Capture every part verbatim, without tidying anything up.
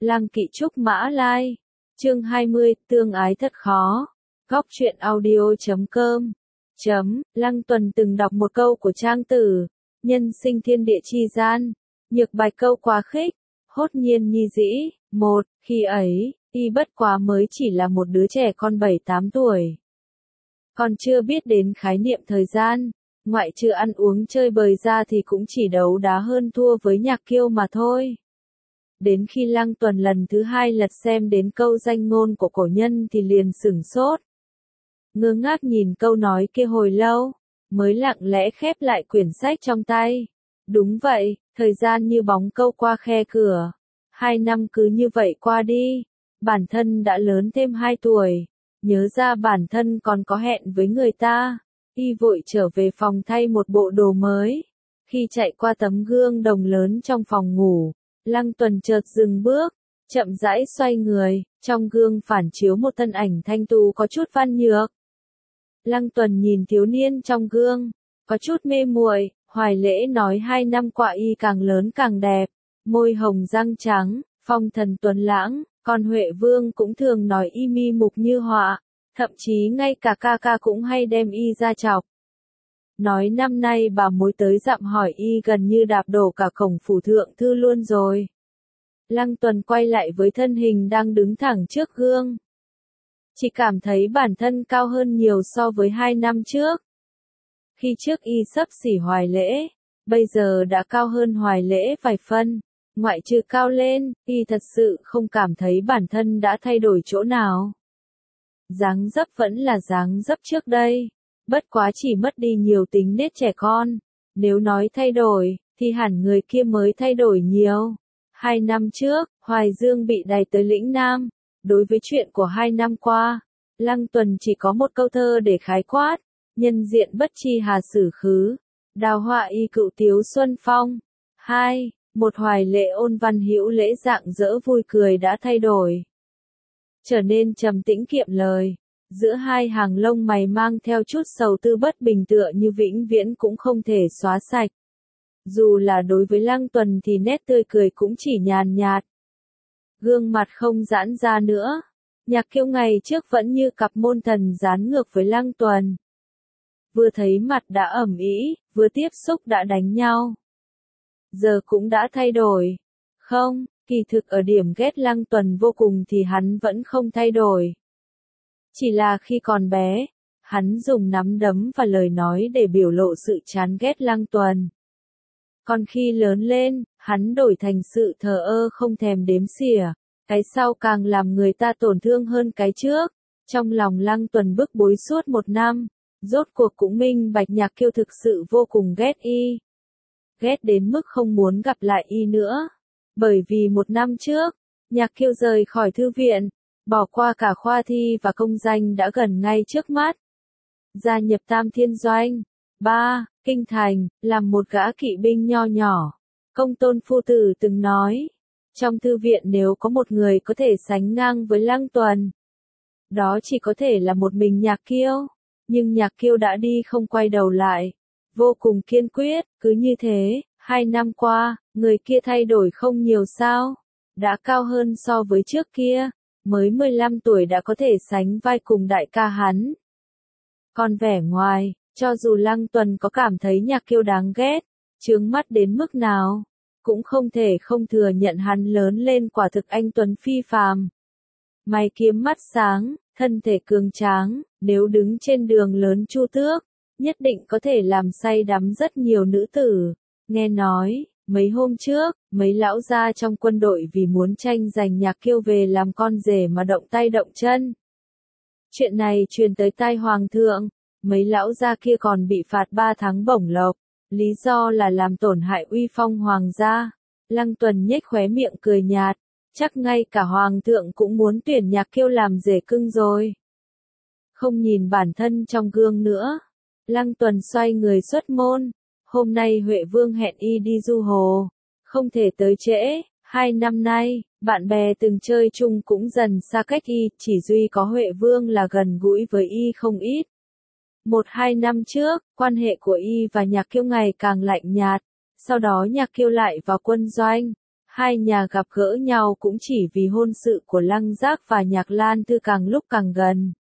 Lăng Kỵ Trúc Mã Lai. Chương hai mươi, tương ái thật khó. Góc truyện audio chấm com. Chấm, Lăng Tuần từng đọc một câu của Trang Tử, nhân sinh thiên địa chi gian, nhược bạch câu quá khích, hốt nhiên nhi dĩ. Một, khi ấy, y bất quá mới chỉ là một đứa trẻ con bảy tám tuổi. Còn chưa biết đến khái niệm thời gian, ngoại trừ ăn uống chơi bời ra thì cũng chỉ đấu đá hơn thua với Nhạc Kiêu mà thôi. Đến khi Lăng Tuần lần thứ hai lật xem đến câu danh ngôn của cổ nhân thì liền sửng sốt. Ngơ ngác nhìn câu nói kia hồi lâu, mới lặng lẽ khép lại quyển sách trong tay. Đúng vậy, thời gian như bóng câu qua khe cửa. Hai năm cứ như vậy qua đi, bản thân đã lớn thêm hai tuổi. Nhớ ra bản thân còn có hẹn với người ta, y vội trở về phòng thay một bộ đồ mới. Khi chạy qua tấm gương đồng lớn trong phòng ngủ, Lăng Tuần chợt dừng bước, chậm rãi xoay người, trong gương phản chiếu một thân ảnh thanh tú có chút văn nhược. Lăng Tuần nhìn thiếu niên trong gương, có chút mê muội. Hoài Lễ nói hai năm qua y càng lớn càng đẹp, môi hồng răng trắng, phong thần tuấn lãng, còn Huệ Vương cũng thường nói y mi mục như họa, thậm chí ngay cả ca ca cũng hay đem y ra chọc. Nói năm nay bà mối tới dặm hỏi y gần như đạp đổ cả cổng phủ thượng thư luôn rồi. Lăng Tuần quay lại với thân hình đang đứng thẳng trước gương. Chỉ cảm thấy bản thân cao hơn nhiều so với hai năm trước. Khi trước y xấp xỉ Hoài Lễ, bây giờ đã cao hơn Hoài Lễ vài phân. Ngoại trừ cao lên, y thật sự không cảm thấy bản thân đã thay đổi chỗ nào. Dáng dấp vẫn là dáng dấp trước đây, bất quá chỉ mất đi nhiều tính nết trẻ con. Nếu nói thay đổi, thì hẳn người kia mới thay đổi nhiều. Hai năm trước, Hoài Dương bị đày tới lĩnh Nam. Đối với chuyện của hai năm qua, Lăng Tuần chỉ có một câu thơ để khái quát. Nhân diện bất chi hà sử khứ, đào họa y cựu tiếu xuân phong. Hai, một Hoài Lễ ôn văn hữu lễ dạng dỡ vui cười đã thay đổi. Trở nên trầm tĩnh kiệm lời, giữa hai hàng lông mày mang theo chút sầu tư bất bình tựa như vĩnh viễn cũng không thể xóa sạch. Dù là đối với Lăng Tuần thì nét tươi cười cũng chỉ nhàn nhạt. Gương mặt không giãn ra nữa. Nhạc Kiêu ngày trước vẫn như cặp môn thần dán ngược với Lăng Tuần. Vừa thấy mặt đã ầm ĩ, vừa tiếp xúc đã đánh nhau. Giờ cũng đã thay đổi. Không, kỳ thực ở điểm ghét Lăng Tuần vô cùng thì hắn vẫn không thay đổi. Chỉ là khi còn bé, hắn dùng nắm đấm và lời nói để biểu lộ sự chán ghét Lăng Tuần. Còn khi lớn lên, hắn đổi thành sự thờ ơ không thèm đếm xỉa. Cái sau càng làm người ta tổn thương hơn cái trước. Trong lòng Lăng Tuần bức bối suốt một năm. Rốt cuộc cũng minh bạch Nhạc Kiêu thực sự vô cùng ghét y. Ghét đến mức không muốn gặp lại y nữa. Bởi vì một năm trước, Nhạc Kiêu rời khỏi thư viện, bỏ qua cả khoa thi và công danh đã gần ngay trước mắt. Gia nhập Tam Thiên Doanh. Ba, Kinh Thành, làm một gã kỵ binh nho nhỏ. Công Tôn phu tử từng nói, trong thư viện nếu có một người có thể sánh ngang với Lăng Tuần, đó chỉ có thể là một mình Nhạc Kiêu. Nhưng Nhạc Kiêu đã đi không quay đầu lại, vô cùng kiên quyết. Cứ như thế, hai năm qua, người kia thay đổi không nhiều sao, đã cao hơn so với trước kia, mới mười lăm tuổi đã có thể sánh vai cùng đại ca hắn. Còn vẻ ngoài, cho dù Lăng Tuần có cảm thấy Nhạc Kiêu đáng ghét, chướng mắt đến mức nào, cũng không thể không thừa nhận hắn lớn lên quả thực anh tuấn phi phàm. Mày kiếm mắt sáng, thân thể cường tráng, nếu đứng trên đường lớn Chu Tước, nhất định có thể làm say đắm rất nhiều nữ tử. Nghe nói, mấy hôm trước, mấy lão gia trong quân đội vì muốn tranh giành Nhạc Kiêu về làm con rể mà động tay động chân. Chuyện này truyền tới tai hoàng thượng, mấy lão gia kia còn bị phạt ba tháng bổng lộc, lý do là làm tổn hại uy phong hoàng gia. Lăng Tuần nhếch khóe miệng cười nhạt, chắc ngay cả hoàng thượng cũng muốn tuyển Nhạc Kiêu làm rể cưng rồi. Không nhìn bản thân trong gương nữa, Lăng Tuần xoay người xuất môn. Hôm nay Huệ Vương hẹn y đi du hồ, không thể tới trễ. Hai năm nay, bạn bè từng chơi chung cũng dần xa cách y, chỉ duy có Huệ Vương là gần gũi với y không ít. Một hai năm trước, quan hệ của y và Nhạc Kiêu ngày càng lạnh nhạt, sau đó Nhạc Kiêu lại vào quân doanh. Hai nhà gặp gỡ nhau cũng chỉ vì hôn sự của Lăng Giác và Nhạc Lan Thư càng lúc càng gần.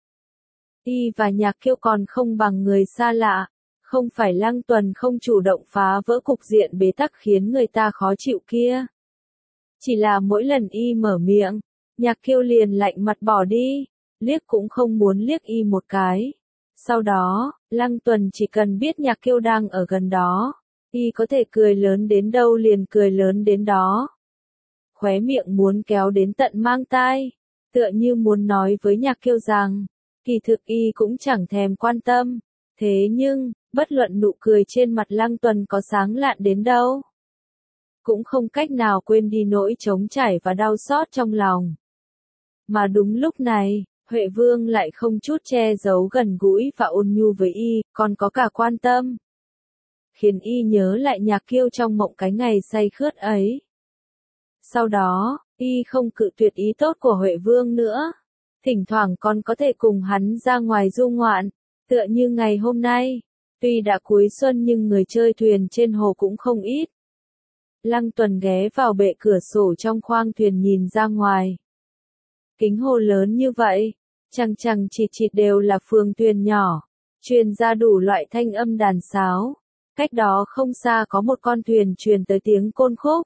Y và Nhạc Kiêu còn không bằng người xa lạ, không phải Lăng Tuần không chủ động phá vỡ cục diện bế tắc khiến người ta khó chịu kia. Chỉ là mỗi lần Y mở miệng, Nhạc Kiêu liền lạnh mặt bỏ đi, liếc cũng không muốn liếc Y một cái. Sau đó, Lăng Tuần chỉ cần biết Nhạc Kiêu đang ở gần đó, Y có thể cười lớn đến đâu liền cười lớn đến đó. Khóe miệng muốn kéo đến tận mang tai, tựa như muốn nói với Nhạc Kiêu rằng, kỳ thực Y cũng chẳng thèm quan tâm. Thế nhưng, bất luận nụ cười trên mặt Lăng Tuần có sáng lạn đến đâu, cũng không cách nào quên đi nỗi trống trải và đau xót trong lòng. Mà đúng lúc này, Huệ Vương lại không chút che giấu gần gũi và ôn nhu với Y, còn có cả quan tâm. Khiến Y nhớ lại Nhạc Kiêu trong mộng cái ngày say khướt ấy. Sau đó, Y không cự tuyệt ý tốt của Huệ Vương nữa. Thỉnh thoảng còn có thể cùng hắn ra ngoài du ngoạn, tựa như ngày hôm nay. Tuy đã cuối xuân nhưng người chơi thuyền trên hồ cũng không ít. Lăng Tuần ghé vào bệ cửa sổ trong khoang thuyền nhìn ra ngoài. Kính hồ lớn như vậy, chằng chằng chịt chịt đều là phường thuyền nhỏ, truyền ra đủ loại thanh âm đàn sáo. Cách đó không xa có một con thuyền truyền tới tiếng côn khúc.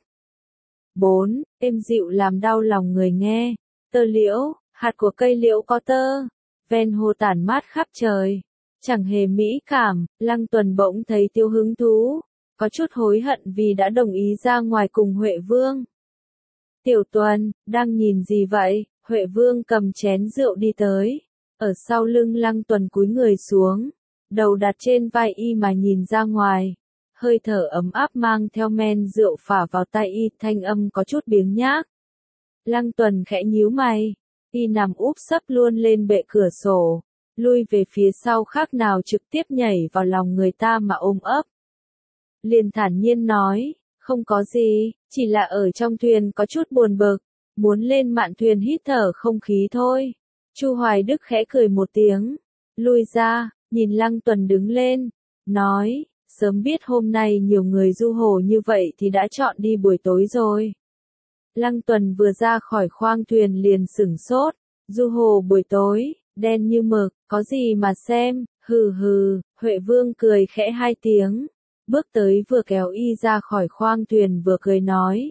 Bốn, êm dịu làm đau lòng người nghe. Tơ liễu, hạt của cây liễu có tơ, ven hồ tản mát khắp trời. Chẳng hề mỹ cảm, Lăng Tuần bỗng thấy tiêu hứng thú, có chút hối hận vì đã đồng ý ra ngoài cùng Huệ Vương. Tiểu Tuần, đang nhìn gì vậy? Huệ Vương cầm chén rượu đi tới, ở sau lưng Lăng Tuần cúi người xuống, đầu đặt trên vai Y mà nhìn ra ngoài. Hơi thở ấm áp mang theo men rượu phả vào tai Y, thanh âm có chút biếng nhác. Lăng Tuần khẽ nhíu mày, Y nằm úp sấp luôn lên bệ cửa sổ, lui về phía sau khác nào trực tiếp nhảy vào lòng người ta mà ôm ấp. Liền thản nhiên nói, không có gì, chỉ là ở trong thuyền có chút buồn bực, muốn lên mạn thuyền hít thở không khí thôi. Chu Hoài Đức khẽ cười một tiếng, lui ra, nhìn Lăng Tuần đứng lên, nói, sớm biết hôm nay nhiều người du hồ như vậy thì đã chọn đi buổi tối rồi. Lăng Tuần vừa ra khỏi khoang thuyền liền sửng sốt, du hồ buổi tối, đen như mực, có gì mà xem, hừ hừ. Huệ Vương cười khẽ hai tiếng, bước tới vừa kéo Y ra khỏi khoang thuyền vừa cười nói.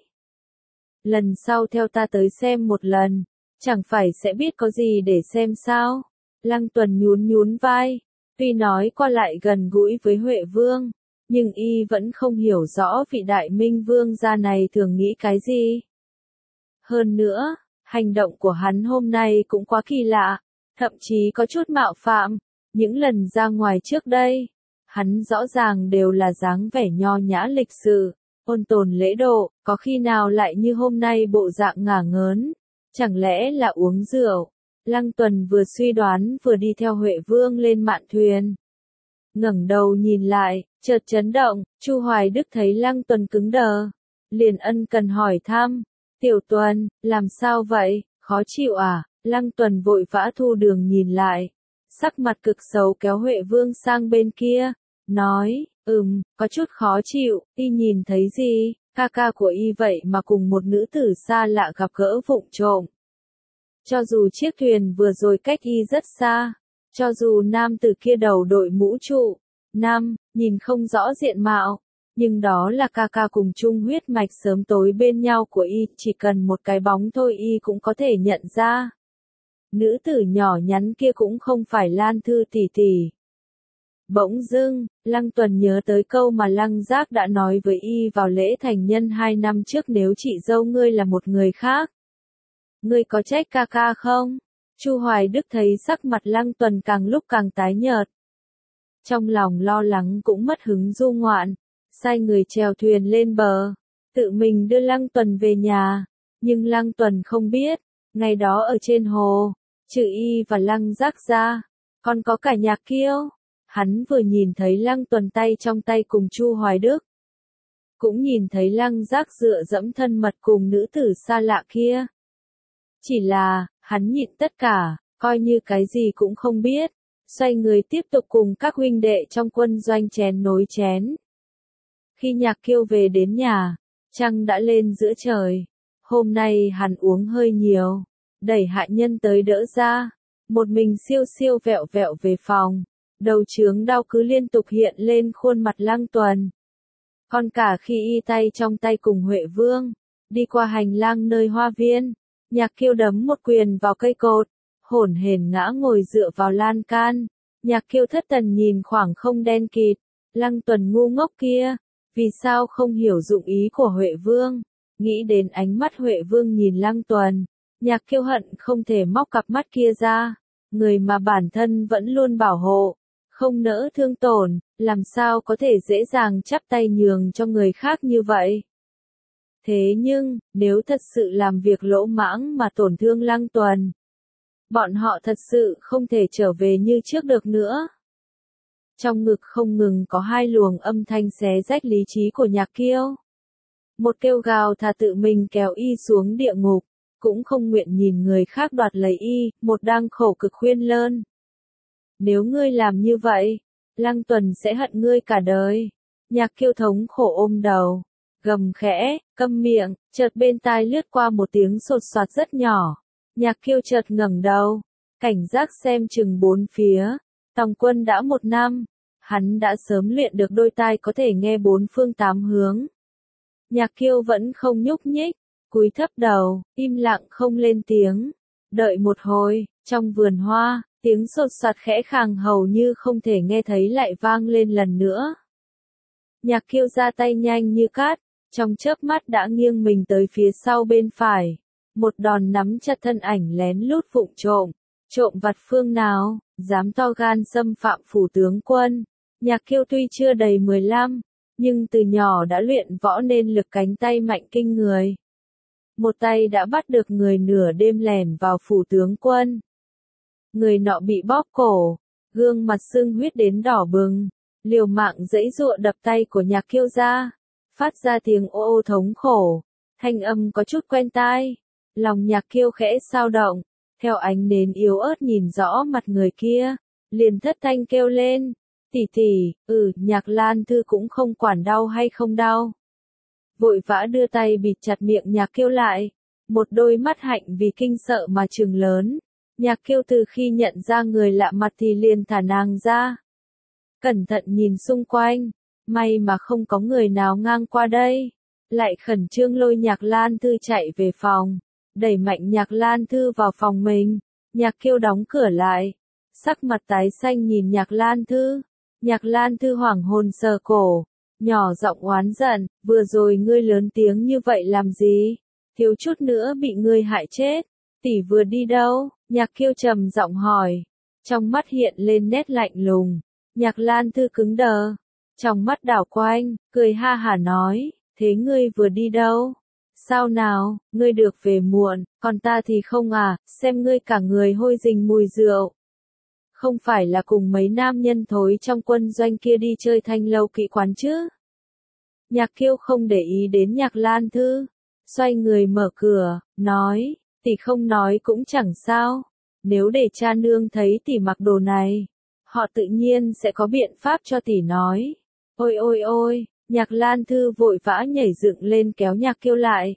Lần sau theo ta tới xem một lần, chẳng phải sẽ biết có gì để xem sao. Lăng Tuần nhún nhún vai, tuy nói qua lại gần gũi với Huệ Vương, nhưng Y vẫn không hiểu rõ vị đại minh vương gia này thường nghĩ cái gì. Hơn nữa, hành động của hắn hôm nay cũng quá kỳ lạ, thậm chí có chút mạo phạm. Những lần ra ngoài trước đây, hắn rõ ràng đều là dáng vẻ nho nhã lịch sự, ôn tồn lễ độ, có khi nào lại như hôm nay bộ dạng ngả ngớn, chẳng lẽ là uống rượu. Lăng Tuần vừa suy đoán vừa đi theo Huệ Vương lên mạn thuyền. Ngẩng đầu nhìn lại, chợt chấn động, Chu Hoài Đức thấy Lăng Tuần cứng đờ, liền ân cần hỏi thăm, Tiểu Tuần, làm sao vậy, khó chịu à? Lăng Tuần vội vã thu đường nhìn lại, sắc mặt cực xấu kéo Huệ Vương sang bên kia, nói, ừm, có chút khó chịu. Y nhìn thấy gì, ca ca của Y vậy mà cùng một nữ tử xa lạ gặp gỡ vụng trộm. Cho dù chiếc thuyền vừa rồi cách Y rất xa, cho dù nam tử kia đầu đội mũ trụ, nam, nhìn không rõ diện mạo, nhưng đó là ca ca cùng chung huyết mạch sớm tối bên nhau của Y, chỉ cần một cái bóng thôi Y cũng có thể nhận ra. Nữ tử nhỏ nhắn kia cũng không phải Lan Thư tỷ tỷ. Bỗng dưng, Lăng Tuần nhớ tới câu mà Lăng Giác đã nói với Y vào lễ thành nhân hai năm trước, nếu chị dâu ngươi là một người khác, ngươi có trách ca ca không? Chu Hoài Đức thấy sắc mặt Lăng Tuần càng lúc càng tái nhợt, trong lòng lo lắng cũng mất hứng du ngoạn, sai người chèo thuyền lên bờ, tự mình đưa Lăng Tuần về nhà. Nhưng Lăng Tuần không biết, ngày đó ở trên hồ, trừ Y và Lăng Giác ra, còn có cả Nhạc Kiêu. Hắn vừa nhìn thấy Lăng Tuần tay trong tay cùng Chu Hoài Đức, cũng nhìn thấy Lăng Giác dựa dẫm thân mật cùng nữ tử xa lạ kia. Chỉ là, hắn nhịn tất cả, coi như cái gì cũng không biết, xoay người tiếp tục cùng các huynh đệ trong quân doanh chén nối chén. Khi Nhạc Kiêu về đến nhà, Trăng đã lên giữa trời. Hôm nay hắn uống hơi nhiều. Đẩy hạ nhân tới đỡ ra. Một mình siêu siêu vẹo vẹo về phòng. Đầu chướng đau cứ liên tục hiện lên khuôn mặt Lăng Tuần. Còn cả khi y tay trong tay cùng Huệ Vương. Đi qua hành lang nơi hoa viên. Nhạc Kiêu đấm một quyền vào cây cột. Hổn hển ngã ngồi dựa vào lan can. Nhạc Kiêu thất thần nhìn khoảng không đen kịt. Lăng Tuần ngu ngốc kia. Vì sao không hiểu dụng ý của Huệ Vương? Nghĩ đến ánh mắt Huệ Vương nhìn Lăng Tuần. Nhạc Kiêu hận không thể móc cặp mắt kia ra. Người mà bản thân vẫn luôn bảo hộ. Không nỡ thương tổn. Làm sao có thể dễ dàng chắp tay nhường cho người khác như vậy? Thế nhưng, nếu thật sự làm việc lỗ mãng mà tổn thương Lăng Tuần, bọn họ thật sự không thể trở về như trước được nữa. Trong ngực không ngừng có hai luồng âm thanh xé rách lý trí của Nhạc Kiêu. Một kêu gào thà tự mình kéo y xuống địa ngục, cũng không nguyện nhìn người khác đoạt lấy y, một đang khổ cực khuyên lơn. Nếu ngươi làm như vậy, Lăng Tuần sẽ hận ngươi cả đời. Nhạc Kiêu thống khổ ôm đầu, gầm khẽ, câm miệng, chợt bên tai lướt qua một tiếng sột soạt rất nhỏ. Nhạc Kiêu chợt ngẩng đầu, cảnh giác xem chừng bốn phía. Tòng quân đã một năm, hắn đã sớm luyện được đôi tai có thể nghe bốn phương tám hướng. Nhạc Kiêu vẫn không nhúc nhích, cúi thấp đầu, im lặng không lên tiếng. Đợi một hồi, trong vườn hoa, tiếng sột soạt khẽ khàng hầu như không thể nghe thấy lại vang lên lần nữa. Nhạc Kiêu ra tay nhanh như cát, trong chớp mắt đã nghiêng mình tới phía sau bên phải. Một đòn nắm chặt thân ảnh lén lút vụng trộm. Trộm vặt phương nào, dám to gan xâm phạm phủ tướng quân. Nhạc Kiêu tuy chưa đầy mười lăm, nhưng từ nhỏ đã luyện võ nên lực cánh tay mạnh kinh người. Một tay đã bắt được người nửa đêm lẻn vào phủ tướng quân. Người nọ bị bóp cổ, gương mặt sưng huyết đến đỏ bừng, liều mạng giãy giụa đập tay của Nhạc Kiêu ra, phát ra tiếng ô ô thống khổ, thanh âm có chút quen tai. Lòng Nhạc Kiêu khẽ xao động, theo ánh nến yếu ớt nhìn rõ mặt người kia, liền thất thanh kêu lên, tỷ tỷ, ừ, Nhạc Lan Thư cũng không quản đau hay không đau. Vội vã đưa tay bịt chặt miệng Nhạc Kiêu lại, một đôi mắt hạnh vì kinh sợ mà trừng lớn. Nhạc Kiêu từ khi nhận ra người lạ mặt thì liền thả nàng ra. Cẩn thận nhìn xung quanh, may mà không có người nào ngang qua đây. Lại khẩn trương lôi Nhạc Lan Thư chạy về phòng, đẩy mạnh Nhạc Lan Thư vào phòng mình. Nhạc Kiêu đóng cửa lại, sắc mặt tái xanh nhìn Nhạc Lan Thư. Nhạc Lan Thư hoảng hồn sờ cổ, nhỏ giọng oán giận, vừa rồi ngươi lớn tiếng như vậy làm gì? Thiếu chút nữa bị ngươi hại chết. Tỷ vừa đi đâu? Nhạc Kiêu trầm giọng hỏi. Trong mắt hiện lên nét lạnh lùng. Nhạc Lan Thư cứng đờ. Trong mắt đảo quanh, cười ha hả nói, thế ngươi vừa đi đâu? Sao nào, ngươi được về muộn, còn ta thì không à, xem ngươi cả người hôi rình mùi rượu. Không phải là cùng mấy nam nhân thối trong quân doanh kia đi chơi thanh lâu kỵ quán chứ? Nhạc Kiêu không để ý đến Nhạc Lan Thư, xoay người mở cửa, nói, tỷ không nói cũng chẳng sao, nếu để cha nương thấy tỷ mặc đồ này, họ tự nhiên sẽ có biện pháp cho tỷ nói. Ôi ôi ôi, Nhạc Lan Thư vội vã nhảy dựng lên kéo Nhạc Kiêu lại.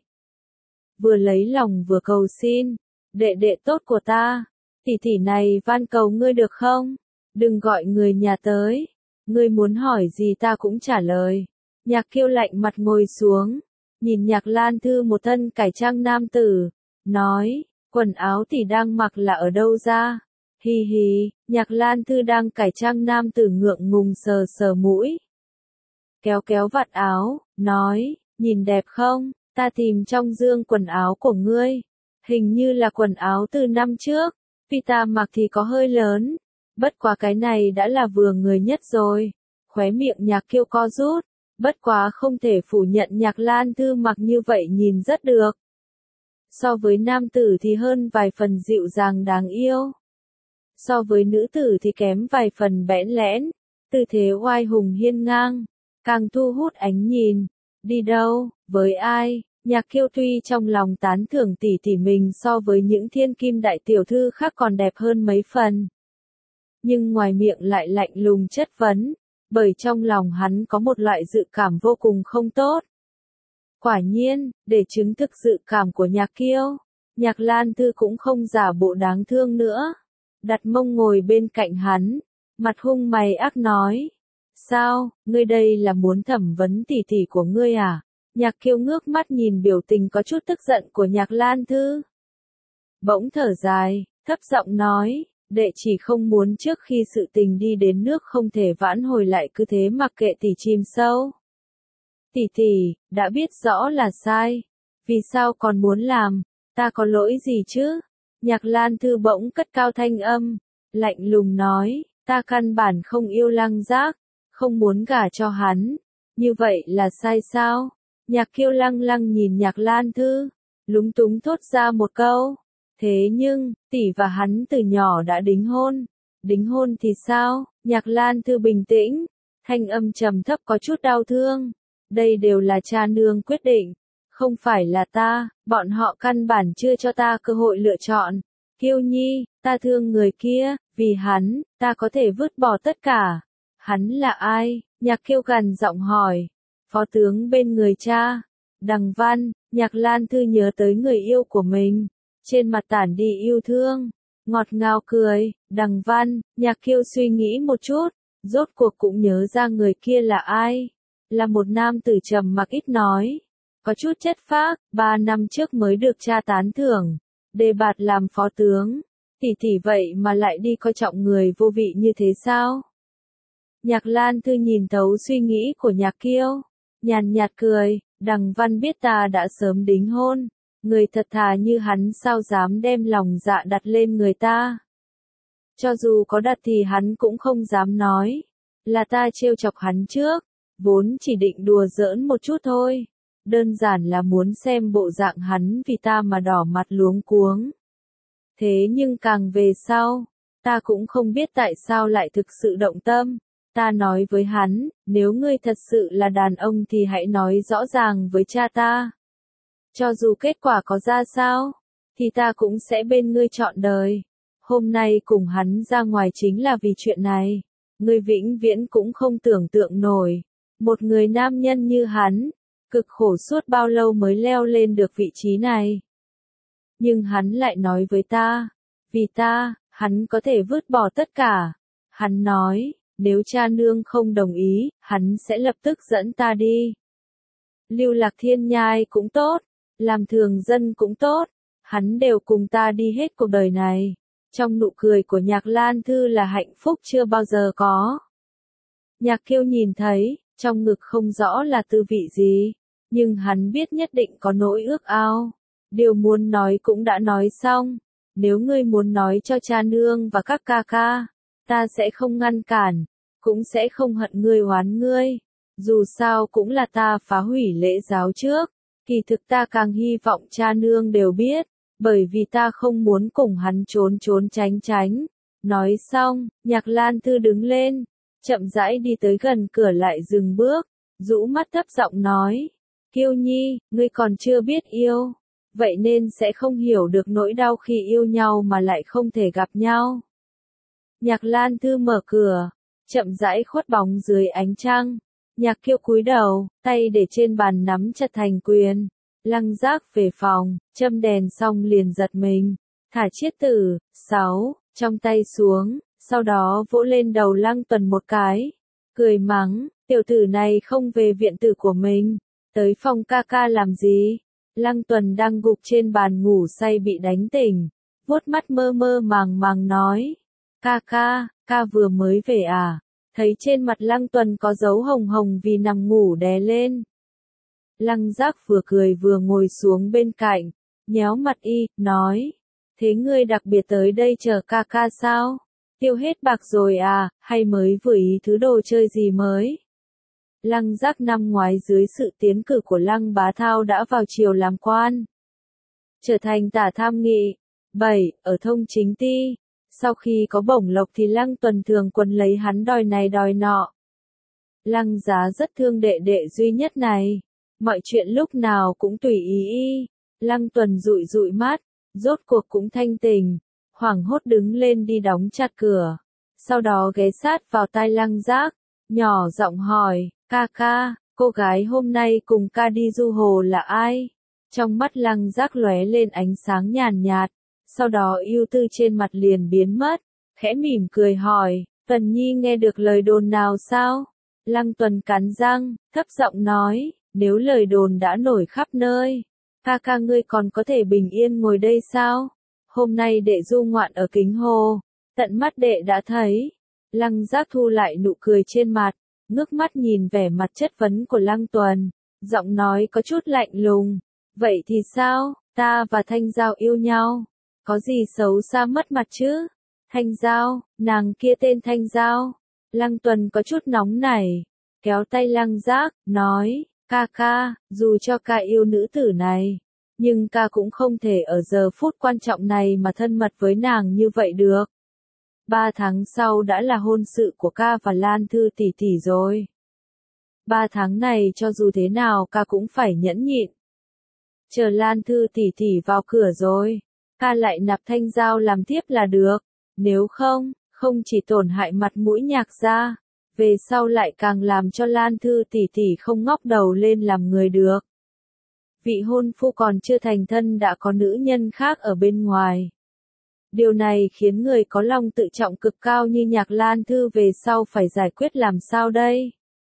Vừa lấy lòng vừa cầu xin, đệ đệ tốt của ta, tỷ tỷ này van cầu ngươi được không? Đừng gọi người nhà tới, ngươi muốn hỏi gì ta cũng trả lời. Nhạc Kiêu lạnh mặt ngồi xuống, nhìn Nhạc Lan Thư một thân cải trang nam tử, nói, quần áo tỷ đang mặc là ở đâu ra? Hi hi, Nhạc Lan Thư đang cải trang nam tử ngượng ngùng sờ sờ mũi. Kéo kéo vạt áo, nói, nhìn đẹp không, ta tìm trong dương quần áo của ngươi. Hình như là quần áo từ năm trước, vì ta mặc thì có hơi lớn. Bất quá cái này đã là vừa người nhất rồi. Khóe miệng Nhạc Kiêu co rút, bất quá không thể phủ nhận Nhạc Lan Thư mặc như vậy nhìn rất được. So với nam tử thì hơn vài phần dịu dàng đáng yêu. So với nữ tử thì kém vài phần bẽn lẽn, tư thế oai hùng hiên ngang, càng thu hút ánh nhìn. Đi đâu, với ai? Nhạc Kiêu tuy trong lòng tán thưởng tỷ tỷ mình so với những thiên kim đại tiểu thư khác còn đẹp hơn mấy phần. Nhưng ngoài miệng lại lạnh lùng chất vấn, bởi trong lòng hắn có một loại dự cảm vô cùng không tốt. Quả nhiên, để chứng thực dự cảm của Nhạc Kiêu, Nhạc Lan Thư cũng không giả bộ đáng thương nữa. Đặt mông ngồi bên cạnh hắn, mặt hung mày ác nói. Sao, ngươi đây là muốn thẩm vấn tỷ tỷ của ngươi à? Nhạc Kiêu ngước mắt nhìn biểu tình có chút tức giận của Nhạc Lan Thư. Bỗng thở dài, thấp giọng nói, đệ chỉ không muốn trước khi sự tình đi đến nước không thể vãn hồi lại cứ thế mặc kệ tỷ chìm sâu. Tỷ tỷ, đã biết rõ là sai, vì sao còn muốn làm, ta có lỗi gì chứ? Nhạc Lan Thư bỗng cất cao thanh âm, lạnh lùng nói, ta căn bản không yêu Lăng Giác, không muốn gả cho hắn, như vậy là sai sao? Nhạc Kiêu lăng lăng nhìn Nhạc Lan Thư, lúng túng thốt ra một câu, thế nhưng, tỷ và hắn từ nhỏ đã đính hôn, đính hôn thì sao? Nhạc Lan Thư bình tĩnh, thanh âm trầm thấp có chút đau thương, đây đều là cha nương quyết định, không phải là ta, bọn họ căn bản chưa cho ta cơ hội lựa chọn. Kiêu Nhi, ta thương người kia, vì hắn, ta có thể vứt bỏ tất cả. Hắn là ai? Nhạc Kiêu gằn giọng hỏi. Phó tướng bên người cha. Đằng Văn, Nhạc Lan Thư nhớ tới người yêu của mình. Trên mặt tản đi yêu thương. Ngọt ngào cười. Đằng Văn, Nhạc Kiêu suy nghĩ một chút. Rốt cuộc cũng nhớ ra người kia là ai. Là một nam tử trầm mặc ít nói. Có chút chất phác, ba năm trước mới được cha tán thưởng. Đề bạt làm phó tướng. Tỷ tỷ vậy mà lại đi coi trọng người vô vị như thế sao? Nhạc Lan Thư nhìn thấu suy nghĩ của Nhạc Kiêu, nhàn nhạt cười, Đằng Văn biết ta đã sớm đính hôn, người thật thà như hắn sao dám đem lòng dạ đặt lên người ta. Cho dù có đặt thì hắn cũng không dám nói, là ta trêu chọc hắn trước, vốn chỉ định đùa giỡn một chút thôi, đơn giản là muốn xem bộ dạng hắn vì ta mà đỏ mặt luống cuống. Thế nhưng càng về sau, ta cũng không biết tại sao lại thực sự động tâm. Ta nói với hắn, nếu ngươi thật sự là đàn ông thì hãy nói rõ ràng với cha ta. Cho dù kết quả có ra sao, thì ta cũng sẽ bên ngươi trọn đời. Hôm nay cùng hắn ra ngoài chính là vì chuyện này. Ngươi vĩnh viễn cũng không tưởng tượng nổi. Một người nam nhân như hắn, cực khổ suốt bao lâu mới leo lên được vị trí này. Nhưng hắn lại nói với ta, vì ta, hắn có thể vứt bỏ tất cả. Hắn nói, nếu cha nương không đồng ý, hắn sẽ lập tức dẫn ta đi. Lưu lạc thiên nhai cũng tốt, làm thường dân cũng tốt, hắn đều cùng ta đi hết cuộc đời này. Trong nụ cười của Nhạc Lan Thư là hạnh phúc chưa bao giờ có. Nhạc Kiêu nhìn thấy, trong ngực không rõ là tư vị gì, nhưng hắn biết nhất định có nỗi ước ao. Điều muốn nói cũng đã nói xong, nếu ngươi muốn nói cho cha nương và các ca ca, ta sẽ không ngăn cản, cũng sẽ không hận ngươi oán ngươi. Dù sao cũng là ta phá hủy lễ giáo trước, kỳ thực ta càng hy vọng cha nương đều biết, bởi vì ta không muốn cùng hắn trốn trốn tránh tránh. Nói xong, Nhạc Lan Thư đứng lên, chậm rãi đi tới gần cửa lại dừng bước, rũ mắt thấp giọng nói, Kiêu Nhi, ngươi còn chưa biết yêu, vậy nên sẽ không hiểu được nỗi đau khi yêu nhau mà lại không thể gặp nhau. Nhạc Lan Thư mở cửa, chậm rãi khuất bóng dưới ánh trăng. Nhạc Kiêu cúi đầu, tay để trên bàn nắm chặt thành quyền. Lăng Giác về phòng, châm đèn xong liền giật mình, thả chiết tử, sáu, trong tay xuống, sau đó vỗ lên đầu Lăng Tuần một cái, cười mắng, tiểu tử này không về viện tử của mình, tới phòng ca ca làm gì? Lăng Tuần đang gục trên bàn ngủ say bị đánh tỉnh, vuốt mắt mơ mơ màng màng nói, ca ca, ca vừa mới về à? Thấy trên mặt Lăng Tuần có dấu hồng hồng vì nằm ngủ đè lên. Lăng Giác vừa cười vừa ngồi xuống bên cạnh, nhéo mặt y, nói, thế ngươi đặc biệt tới đây chờ ca ca sao? Tiêu hết bạc rồi à, hay mới vừa ý thứ đồ chơi gì mới? Lăng Giác năm ngoái dưới sự tiến cử của Lăng Bá Thao đã vào triều làm quan, trở thành tả tham nghị. Bảy, ở Thông Chính Ti. Sau khi có bổng lộc thì Lăng Tuần thường quấn lấy hắn đòi này đòi nọ. Lăng Giá rất thương đệ đệ duy nhất này. Mọi chuyện lúc nào cũng tùy ý y. Lăng Tuần dụi dụi mắt, rốt cuộc cũng thanh tỉnh, hoảng hốt đứng lên đi đóng chặt cửa. Sau đó ghé sát vào tai Lăng Giác, nhỏ giọng hỏi, ca ca, Cô gái hôm nay cùng ca đi du hồ là ai? Trong mắt Lăng Giác lóe lên ánh sáng nhàn nhạt, sau đó ưu tư trên mặt liền biến mất, khẽ mỉm cười hỏi, Tuần Nhi nghe được lời đồn nào sao? Lăng Tuần cắn răng, thấp giọng nói, nếu lời đồn đã nổi khắp nơi, ca ca ngươi còn có thể bình yên ngồi đây sao? Hôm nay đệ du ngoạn ở Kính Hồ, tận mắt đệ đã thấy. Lăng Giác thu lại nụ cười trên mặt, ngước mắt nhìn vẻ mặt chất vấn của Lăng Tuần, giọng nói có chút lạnh lùng. Vậy thì sao, ta và Thanh Giao yêu nhau, có gì xấu xa mất mặt chứ? Thanh Giao, nàng kia tên Thanh Giao. Lăng Tuần có chút nóng nảy, kéo tay Lăng Giác, nói, ca ca, dù cho ca yêu nữ tử này, nhưng ca cũng không thể ở giờ phút quan trọng này mà thân mật với nàng như vậy được. Ba tháng sau đã là hôn sự của ca và Lan Thư tỷ tỷ rồi. Ba tháng này cho dù thế nào ca cũng phải nhẫn nhịn. Chờ Lan Thư tỷ tỷ vào cửa rồi, ca lại nạp Thanh Giao làm tiếp là được. Nếu không, không chỉ tổn hại mặt mũi Nhạc gia, về sau lại càng làm cho Lan Thư tỷ tỷ không ngóc đầu lên làm người được. Vị hôn phu còn chưa thành thân đã có nữ nhân khác ở bên ngoài. Điều này khiến người có lòng tự trọng cực cao như Nhạc Lan Thư về sau phải giải quyết làm sao đây?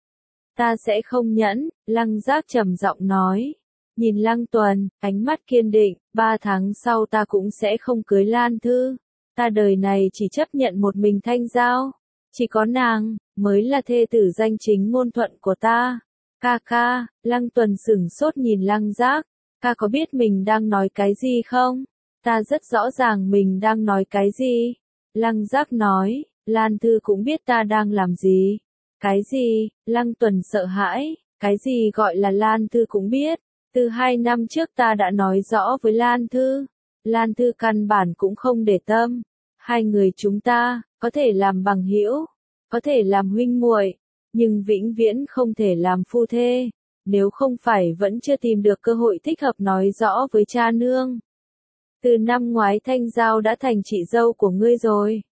Ta sẽ không nhẫn, Lăng Giác trầm giọng nói. Nhìn Lăng Tuần, ánh mắt kiên định, ba tháng sau ta cũng sẽ không cưới Lan Thư. Ta đời này chỉ chấp nhận một mình Thanh Giao. Chỉ có nàng, mới là thê tử danh chính ngôn thuận của ta. Ca ca, Lăng Tuần sửng sốt nhìn Lăng Giác. Ca có biết mình đang nói cái gì không? Ta rất rõ ràng mình đang nói cái gì. Lăng Giác nói, Lan Thư cũng biết ta đang làm gì. Cái gì? Lăng Tuần sợ hãi, cái gì gọi là Lan Thư cũng biết. Từ hai năm trước ta đã nói rõ với Lan Thư. Lan Thư căn bản cũng không để tâm. Hai người chúng ta, có thể làm bằng hữu, có thể làm huynh muội, nhưng vĩnh viễn không thể làm phu thê. Nếu không phải vẫn chưa tìm được cơ hội thích hợp nói rõ với cha nương. Từ năm ngoái Thanh Giao đã thành chị dâu của ngươi rồi.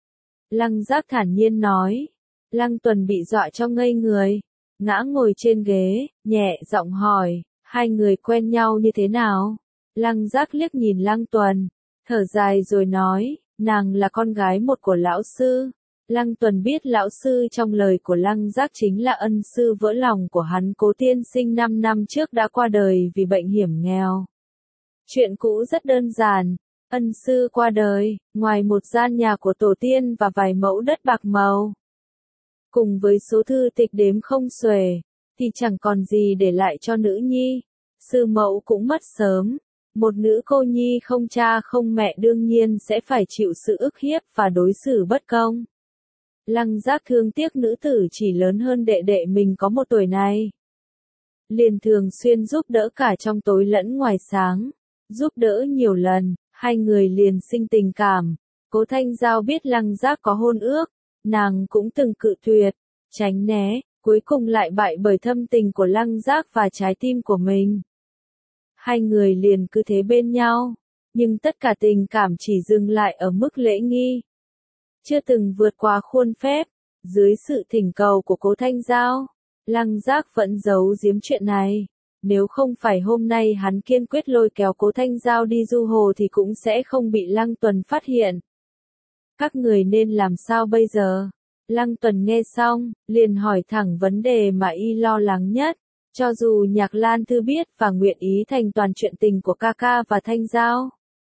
Lăng Giác thản nhiên nói. Lăng Tuần bị dọa cho ngây người, ngã ngồi trên ghế, nhẹ giọng hỏi, hai người quen nhau như thế nào? Lăng Giác liếc nhìn Lăng Tuần, thở dài rồi nói, nàng là con gái một của lão sư. Lăng Tuần biết lão sư trong lời của Lăng Giác chính là ân sư vỡ lòng của hắn Cố tiên sinh năm năm trước đã qua đời vì bệnh hiểm nghèo. Chuyện cũ rất đơn giản, ân sư qua đời, ngoài một gian nhà của tổ tiên và vài mẫu đất bạc màu, cùng với số thư tịch đếm không xuể, thì chẳng còn gì để lại cho nữ nhi. Sư mẫu cũng mất sớm, một nữ cô nhi không cha không mẹ đương nhiên sẽ phải chịu sự ức hiếp và đối xử bất công. Lăng Giác thương tiếc nữ tử chỉ lớn hơn đệ đệ mình có một tuổi này. Liền thường xuyên giúp đỡ cả trong tối lẫn ngoài sáng, giúp đỡ nhiều lần, hai người liền sinh tình cảm. Cố Thanh Giao biết Lăng Giác có hôn ước, nàng cũng từng cự tuyệt, tránh né, cuối cùng lại bại bởi thâm tình của Lăng Giác và trái tim của mình. Hai người liền cứ thế bên nhau, nhưng tất cả tình cảm chỉ dừng lại ở mức lễ nghi, chưa từng vượt qua khuôn phép. Dưới sự thỉnh cầu của Cố Thanh Giao, Lăng Giác vẫn giấu giếm chuyện này. Nếu không phải hôm nay hắn kiên quyết lôi kéo Cố Thanh Giao đi du hồ thì cũng sẽ không bị Lăng Tuần phát hiện. Các người nên làm sao bây giờ? Lăng Tuần nghe xong, liền hỏi thẳng vấn đề mà y lo lắng nhất. Cho dù Nhạc Lan Thư biết và nguyện ý thành toàn chuyện tình của ca ca và Thanh Giao,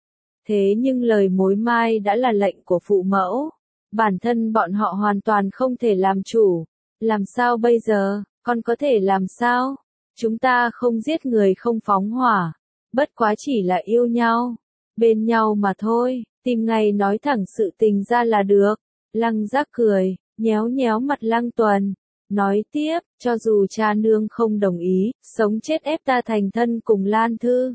thế nhưng lời mối mai đã là lệnh của phụ mẫu. Bản thân bọn họ hoàn toàn không thể làm chủ. Làm sao bây giờ? Con có thể làm sao? Chúng ta không giết người không phóng hỏa. Bất quá chỉ là yêu nhau. Bên nhau mà thôi. Tìm ngày nói thẳng sự tình ra là được. Lăng Giác cười, nhéo nhéo mặt Lăng Tuần. Nói tiếp, cho dù cha nương không đồng ý, sống chết ép ta thành thân cùng Lan Thư.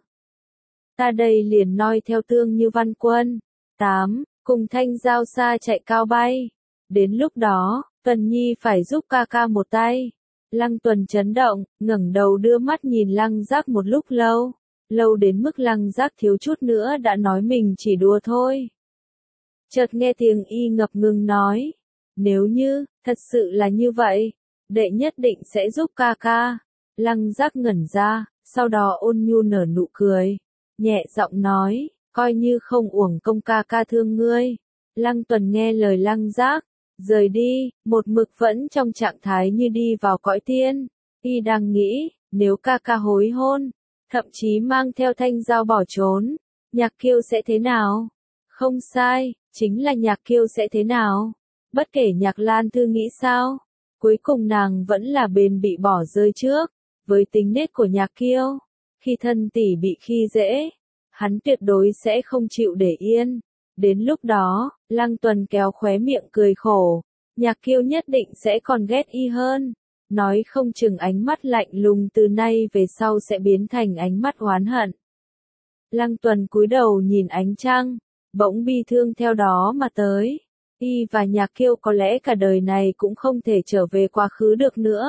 Ta đây liền noi theo Tương Như Văn Quân. tám. Cùng Thanh Giao xa chạy cao bay. Đến lúc đó, Tuần Nhi phải giúp ca ca một tay. Lăng Tuần chấn động, ngẩng đầu đưa mắt nhìn Lăng Giác một lúc lâu. Lâu đến mức Lăng Giác thiếu chút nữa đã nói mình chỉ đùa thôi. Chợt nghe tiếng y ngập ngừng nói. Nếu như, thật sự là như vậy, đệ nhất định sẽ giúp ca ca. Lăng Giác ngẩn ra, sau đó ôn nhu nở nụ cười, nhẹ giọng nói, coi như không uổng công ca ca thương ngươi. Lăng Tuần nghe lời Lăng Giác, rời đi, một mực vẫn trong trạng thái như đi vào cõi tiên. Y đang nghĩ, nếu ca ca hối hôn, thậm chí mang theo thanh dao bỏ trốn, Nhạc Kiêu sẽ thế nào? Không sai, chính là Nhạc Kiêu sẽ thế nào? Bất kể Nhạc Lan Thư nghĩ sao, cuối cùng nàng vẫn là bền bị bỏ rơi trước. Với tính nết của Nhạc Kiêu, khi thân tỷ bị khi dễ, hắn tuyệt đối sẽ không chịu để yên. Đến lúc đó, Lăng Tuần kéo khóe miệng cười khổ, Nhạc Kiêu nhất định sẽ còn ghét y hơn. Nói không chừng ánh mắt lạnh lùng từ nay về sau sẽ biến thành ánh mắt oán hận. Lăng Tuần cúi đầu nhìn ánh trăng, bỗng bi thương theo đó mà tới. Y và Nhạc Kiêu có lẽ cả đời này cũng không thể trở về quá khứ được nữa.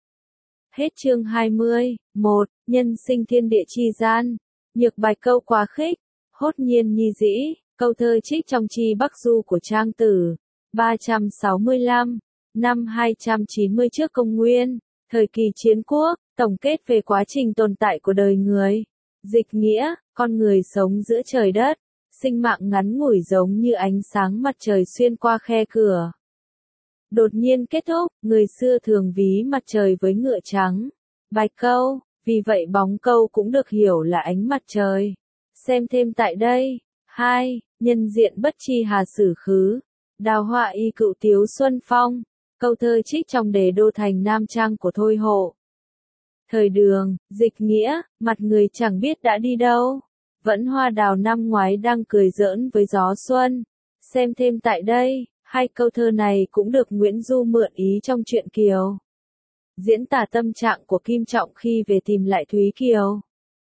Hết chương hai mươi, một, nhân sinh thiên địa chi gian, nhược bạch câu quá khích, hốt nhiên nhi dĩ, câu thơ trích trong chi Bắc Du của Trang Tử, ba trăm sáu mươi lăm, năm hai trăm chín mươi trước công nguyên, thời kỳ chiến quốc, tổng kết về quá trình tồn tại của đời người. Dịch nghĩa, con người sống giữa trời đất, sinh mạng ngắn ngủi giống như ánh sáng mặt trời xuyên qua khe cửa. Đột nhiên kết thúc, người xưa thường ví mặt trời với ngựa trắng, bạch câu, vì vậy bóng câu cũng được hiểu là ánh mặt trời. Xem thêm tại đây. hai. Nhân diện bất tri hà sử khứ, đào họa y cựu tiếu xuân phong, câu thơ trích trong Đế đô thành Nam Trang của Thôi Hộ. Thời Đường, dịch nghĩa, mặt người chẳng biết đã đi đâu, vẫn hoa đào năm ngoái đang cười giỡn với gió xuân. Xem thêm tại đây. Hai câu thơ này cũng được Nguyễn Du mượn ý trong truyện Kiều, diễn tả tâm trạng của Kim Trọng khi về tìm lại Thúy Kiều.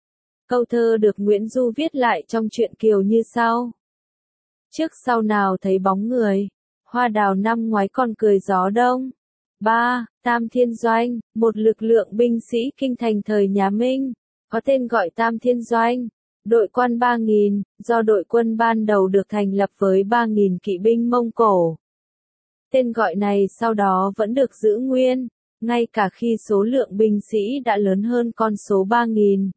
Câu thơ được Nguyễn Du viết lại trong truyện Kiều như sau. Trước sau nào thấy bóng người, hoa đào năm ngoái còn cười gió đông. ba. Tam Thiên Doanh, một lực lượng binh sĩ kinh thành thời nhà Minh, có tên gọi Tam Thiên Doanh. Đội quan ba nghìn, do đội quân ban đầu được thành lập với ba nghìn kỵ binh Mông Cổ. Tên gọi này sau đó vẫn được giữ nguyên, ngay cả khi số lượng binh sĩ đã lớn hơn con số ba nghìn.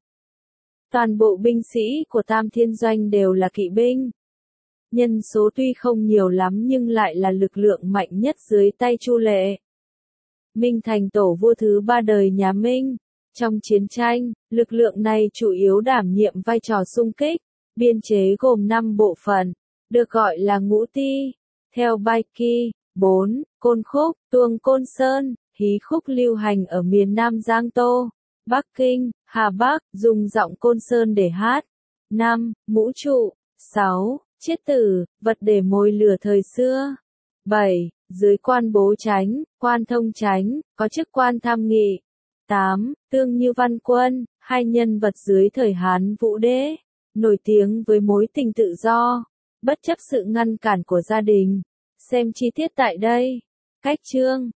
Toàn bộ binh sĩ của Tam Thiên Doanh đều là kỵ binh. Nhân số tuy không nhiều lắm nhưng lại là lực lượng mạnh nhất dưới tay Chu Lệ. Minh thành tổ vua thứ ba đời nhà Minh. Trong chiến tranh, lực lượng này chủ yếu đảm nhiệm vai trò xung kích, biên chế gồm năm bộ phận, được gọi là ngũ ti. Theo Baiki, bốn. Côn khúc, tuồng Côn Sơn, hí khúc lưu hành ở miền Nam Giang Tô, Bắc Kinh, Hà Bắc, dùng giọng Côn Sơn để hát. năm. Mũ trụ. sáu. Chiết tử, vật để mồi lửa thời xưa. bảy. Dưới quan bố chánh, quan thông chánh, có chức quan tham nghị. tám. Tương Như Văn Quân, hai nhân vật dưới thời Hán Vũ Đế, nổi tiếng với mối tình tự do, bất chấp sự ngăn cản của gia đình. Xem chi tiết tại đây. Cách chương